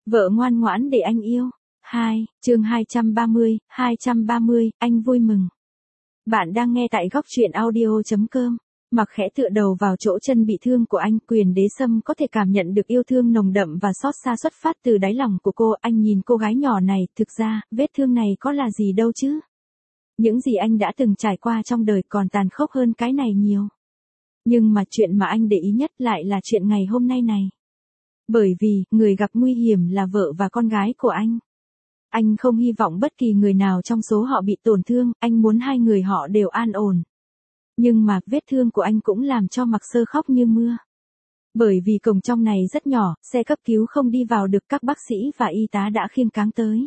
Vợ ngoan ngoãn để anh yêu. 2, chương 230, anh vui mừng. Bạn đang nghe tại góc truyện audio.com. Mặc khẽ tựa đầu vào chỗ chân bị thương của anh, Quyền Đế Sâm có thể cảm nhận được yêu thương nồng đậm và xót xa xuất phát từ đáy lòng của cô. Anh nhìn cô gái nhỏ này, thực ra, vết thương này có là gì đâu chứ. Những gì anh đã từng trải qua trong đời còn tàn khốc hơn cái này nhiều. Nhưng mà chuyện mà anh để ý nhất lại là chuyện ngày hôm nay này. Bởi vì, người gặp nguy hiểm là vợ và con gái của anh. Anh không hy vọng bất kỳ người nào trong số họ bị tổn thương, anh muốn hai người họ đều an ổn. Nhưng mà, vết thương của anh cũng làm cho Mạc Sơ khóc như mưa. Bởi vì cổng trong này rất nhỏ, xe cấp cứu không đi vào được, các bác sĩ và y tá đã khiêng cáng tới.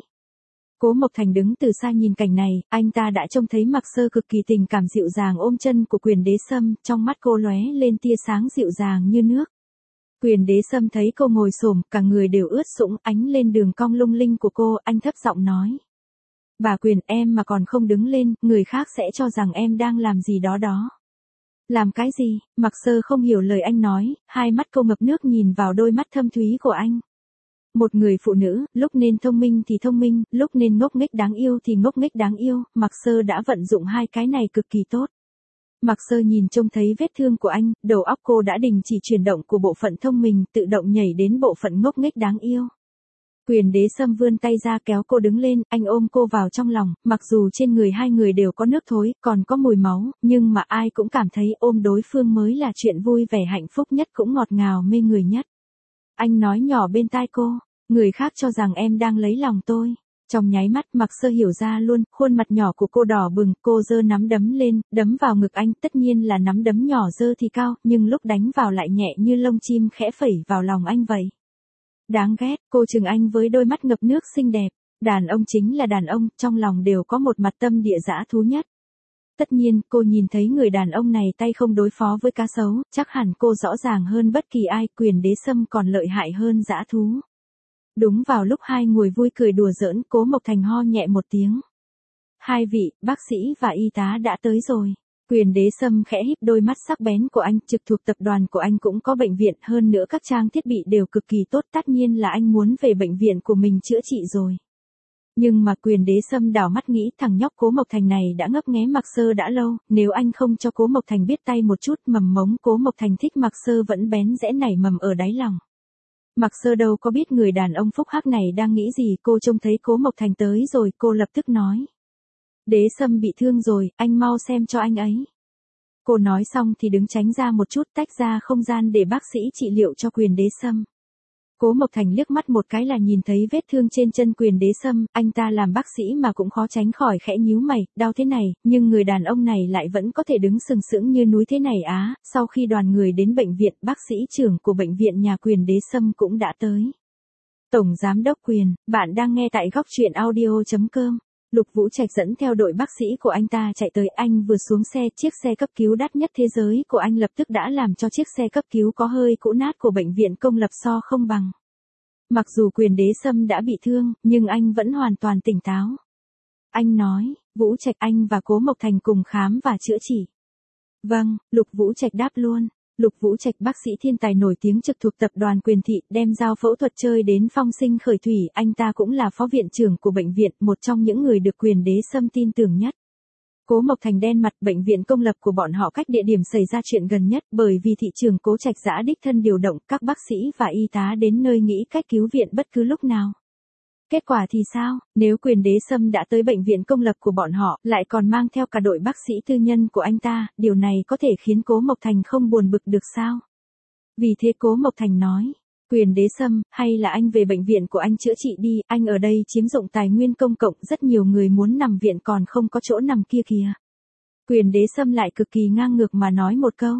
Cố Mộc Thành đứng từ xa nhìn cảnh này, anh ta đã trông thấy Mạc Sơ cực kỳ tình cảm dịu dàng ôm chân của Quyền Đế Sâm, trong mắt cô lóe lên tia sáng dịu dàng như nước. Quyền Đế Sâm thấy cô ngồi xổm, cả người đều ướt sũng, ánh lên đường cong lung linh của cô, anh thấp giọng nói. Bà Quyền, em mà còn không đứng lên, người khác sẽ cho rằng em đang làm gì đó đó. Làm cái gì? Mạc Sơ không hiểu lời anh nói, hai mắt cô ngập nước nhìn vào đôi mắt thâm thúy của anh. Một người phụ nữ, lúc nên thông minh thì thông minh, lúc nên ngốc nghếch đáng yêu thì ngốc nghếch đáng yêu, Mạc Sơ đã vận dụng hai cái này cực kỳ tốt. Mạc Sơ nhìn trông thấy vết thương của anh, đầu óc cô đã đình chỉ chuyển động của bộ phận thông minh, tự động nhảy đến bộ phận ngốc nghếch đáng yêu. Quyền Đế Sâm vươn tay ra kéo cô đứng lên, anh ôm cô vào trong lòng, mặc dù trên người hai người đều có nước thối, còn có mùi máu, nhưng mà ai cũng cảm thấy ôm đối phương mới là chuyện vui vẻ hạnh phúc nhất, cũng ngọt ngào mê người nhất. Anh nói nhỏ bên tai cô, người khác cho rằng em đang lấy lòng tôi. Trong nháy mắt Mạc Sơ hiểu ra luôn, khuôn mặt nhỏ của cô đỏ bừng, cô giơ nắm đấm lên, đấm vào ngực anh, tất nhiên là nắm đấm nhỏ giơ thì cao, nhưng lúc đánh vào lại nhẹ như lông chim khẽ phẩy vào lòng anh vậy. Đáng ghét, cô trừng anh với đôi mắt ngập nước xinh đẹp, đàn ông chính là đàn ông, trong lòng đều có một mặt tâm địa dã thú nhất. Tất nhiên, cô nhìn thấy người đàn ông này tay không đối phó với cá sấu, chắc hẳn cô rõ ràng hơn bất kỳ ai, Quyền Đế Sâm còn lợi hại hơn dã thú. Đúng vào lúc hai người vui cười đùa giỡn, Cố Mộc Thành ho nhẹ một tiếng. Hai vị, bác sĩ và y tá đã tới rồi. Quyền Đế Sâm khẽ híp đôi mắt sắc bén của anh, trực thuộc tập đoàn của anh cũng có bệnh viện, hơn nữa các trang thiết bị đều cực kỳ tốt, tất nhiên là anh muốn về bệnh viện của mình chữa trị rồi. Nhưng mà Quyền Đế Sâm đảo mắt nghĩ thằng nhóc Cố Mộc Thành này đã ngấp nghé Mạc Sơ đã lâu, nếu anh không cho Cố Mộc Thành biết tay một chút, mầm mống Cố Mộc Thành thích Mạc Sơ vẫn bén rẽ nảy mầm ở đáy lòng. Mạc Sơ đâu có biết người đàn ông phúc hắc này đang nghĩ gì, cô trông thấy Cố Mộc Thành tới rồi, cô lập tức nói. Đế Sâm bị thương rồi, anh mau xem cho anh ấy. Cô nói xong thì đứng tránh ra một chút, tách ra không gian để bác sĩ trị liệu cho Quyền Đế Sâm. Cố Mộc Thành liếc mắt một cái là nhìn thấy vết thương trên chân Quyền Đế Sâm, anh ta làm bác sĩ mà cũng khó tránh khỏi khẽ nhíu mày, đau thế này, nhưng người đàn ông này lại vẫn có thể đứng sừng sững như núi thế này á. Sau khi đoàn người đến bệnh viện, bác sĩ trưởng của bệnh viện nhà Quyền Đế Sâm cũng đã tới. Tổng Giám đốc Quyền, bạn đang nghe tại góc truyện audio.com. Lục Vũ Trạch dẫn theo đội bác sĩ của anh ta chạy tới, anh vừa xuống xe, chiếc xe cấp cứu đắt nhất thế giới của anh lập tức đã làm cho chiếc xe cấp cứu có hơi cũ nát của bệnh viện công lập so không bằng. Mặc dù Quyền Đế Sâm đã bị thương, nhưng anh vẫn hoàn toàn tỉnh táo. Anh nói, Vũ Trạch, anh và Cố Mộc Thành cùng khám và chữa trị. Vâng, Lục Vũ Trạch đáp luôn. Lục Vũ Trạch, bác sĩ thiên tài nổi tiếng trực thuộc tập đoàn Quyền Thị, đem dao phẫu thuật chơi đến phong sinh khởi thủy, anh ta cũng là phó viện trưởng của bệnh viện, một trong những người được Quyền Đế Sâm tin tưởng nhất. Cố Mộc Thành đen mặt, bệnh viện công lập của bọn họ cách địa điểm xảy ra chuyện gần nhất, bởi vì thị trưởng Cố Trạch Dã đích thân điều động các bác sĩ và y tá đến nơi nghĩ cách cứu viện bất cứ lúc nào. Kết quả thì sao, nếu Quyền Đế Sâm đã tới bệnh viện công lập của bọn họ, lại còn mang theo cả đội bác sĩ tư nhân của anh ta, điều này có thể khiến Cố Mộc Thành không buồn bực được sao? Vì thế Cố Mộc Thành nói, Quyền Đế Sâm, hay là anh về bệnh viện của anh chữa trị đi, anh ở đây chiếm dụng tài nguyên công cộng, rất nhiều người muốn nằm viện còn không có chỗ nằm kia kìa. Quyền Đế Sâm lại cực kỳ ngang ngược mà nói một câu.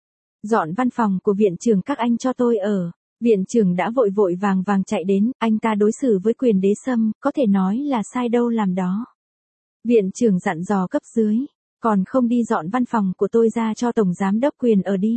Dọn văn phòng của viện trưởng các anh cho tôi ở. Viện trưởng đã vội vội vàng vàng chạy đến, anh ta đối xử với Quyền Đế Sâm, có thể nói là sai đâu làm đó. Viện trưởng dặn dò cấp dưới, còn không đi dọn văn phòng của tôi ra cho Tổng Giám đốc Quyền ở đi.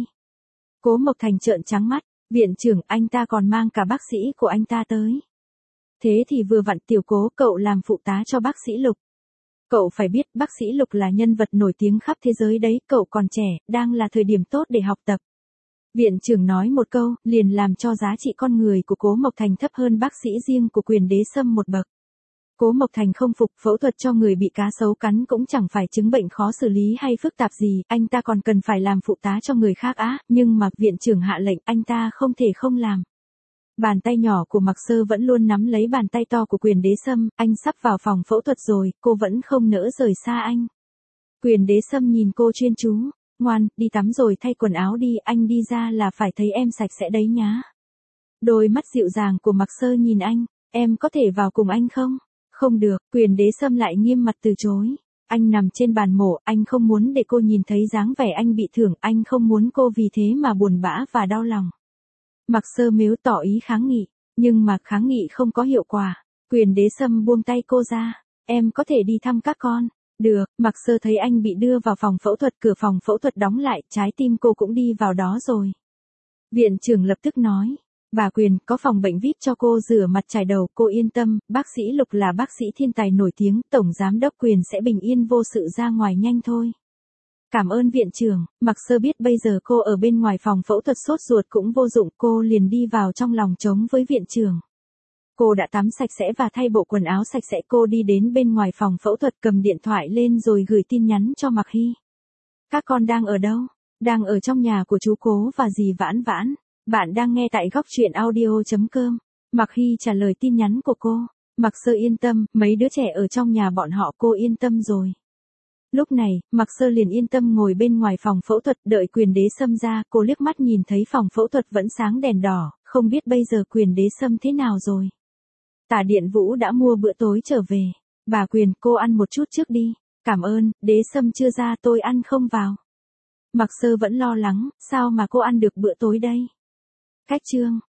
Cố Mộc Thành trợn trắng mắt, viện trưởng, anh ta còn mang cả bác sĩ của anh ta tới. Thế thì vừa vặn tiểu Cố, cậu làm phụ tá cho bác sĩ Lục. Cậu phải biết bác sĩ Lục là nhân vật nổi tiếng khắp thế giới đấy, cậu còn trẻ, đang là thời điểm tốt để học tập. Viện trưởng nói một câu, liền làm cho giá trị con người của Cố Mộc Thành thấp hơn bác sĩ riêng của Quyền Đế Sâm một bậc. Cố Mộc Thành không phục, phẫu thuật cho người bị cá sấu cắn cũng chẳng phải chứng bệnh khó xử lý hay phức tạp gì, anh ta còn cần phải làm phụ tá cho người khác á, nhưng mà viện trưởng hạ lệnh, anh ta không thể không làm. Bàn tay nhỏ của Mạc Sơ vẫn luôn nắm lấy bàn tay to của Quyền Đế Sâm, anh sắp vào phòng phẫu thuật rồi, cô vẫn không nỡ rời xa anh. Quyền Đế Sâm nhìn cô chuyên chú, ngoan, đi tắm rồi thay quần áo đi, anh đi ra là phải thấy em sạch sẽ đấy nhá. Đôi mắt dịu dàng của Mạc Sơ nhìn anh, em có thể vào cùng anh không? Không được, Quyền Đế Sâm lại nghiêm mặt từ chối. Anh nằm trên bàn mổ, anh không muốn để cô nhìn thấy dáng vẻ anh bị thương, anh không muốn cô vì thế mà buồn bã và đau lòng. Mạc Sơ mếu tỏ ý kháng nghị, nhưng mà kháng nghị không có hiệu quả. Quyền Đế Sâm buông tay cô ra, em có thể đi thăm các con. Được, Mạc Sơ thấy anh bị đưa vào phòng phẫu thuật, cửa phòng phẫu thuật đóng lại, trái tim cô cũng đi vào đó rồi. Viện trưởng lập tức nói, bà Quyền, có phòng bệnh VIP cho cô rửa mặt chải đầu, cô yên tâm, bác sĩ Lục là bác sĩ thiên tài nổi tiếng, tổng giám đốc Quyền sẽ bình yên vô sự ra ngoài nhanh thôi. Cảm ơn viện trưởng, Mạc Sơ biết bây giờ cô ở bên ngoài phòng phẫu thuật sốt ruột cũng vô dụng, cô liền đi vào trong lòng trống với viện trưởng. Cô đã tắm sạch sẽ và thay bộ quần áo sạch sẽ, cô đi đến bên ngoài phòng phẫu thuật cầm điện thoại lên rồi gửi tin nhắn cho Mạc Hy. Các con đang ở đâu? Đang ở trong nhà của chú Cố và dì Vãn Vãn. Bạn đang nghe tại góc truyện audio.com. Mạc Hy trả lời tin nhắn của cô. Mạc Sơ yên tâm, mấy đứa trẻ ở trong nhà bọn họ, cô yên tâm rồi. Lúc này, Mạc Sơ liền yên tâm ngồi bên ngoài phòng phẫu thuật đợi Quyền Đế Sâm ra, cô liếc mắt nhìn thấy phòng phẫu thuật vẫn sáng đèn đỏ, không biết bây giờ Quyền Đế Sâm thế nào rồi. Tả Điện Vũ đã mua bữa tối trở về. Bà Quyền, cô ăn một chút trước đi. Cảm ơn, Đế Sâm chưa ra tôi ăn không vào. Mạc Sơ vẫn lo lắng, sao mà cô ăn được bữa tối đây? Cách chương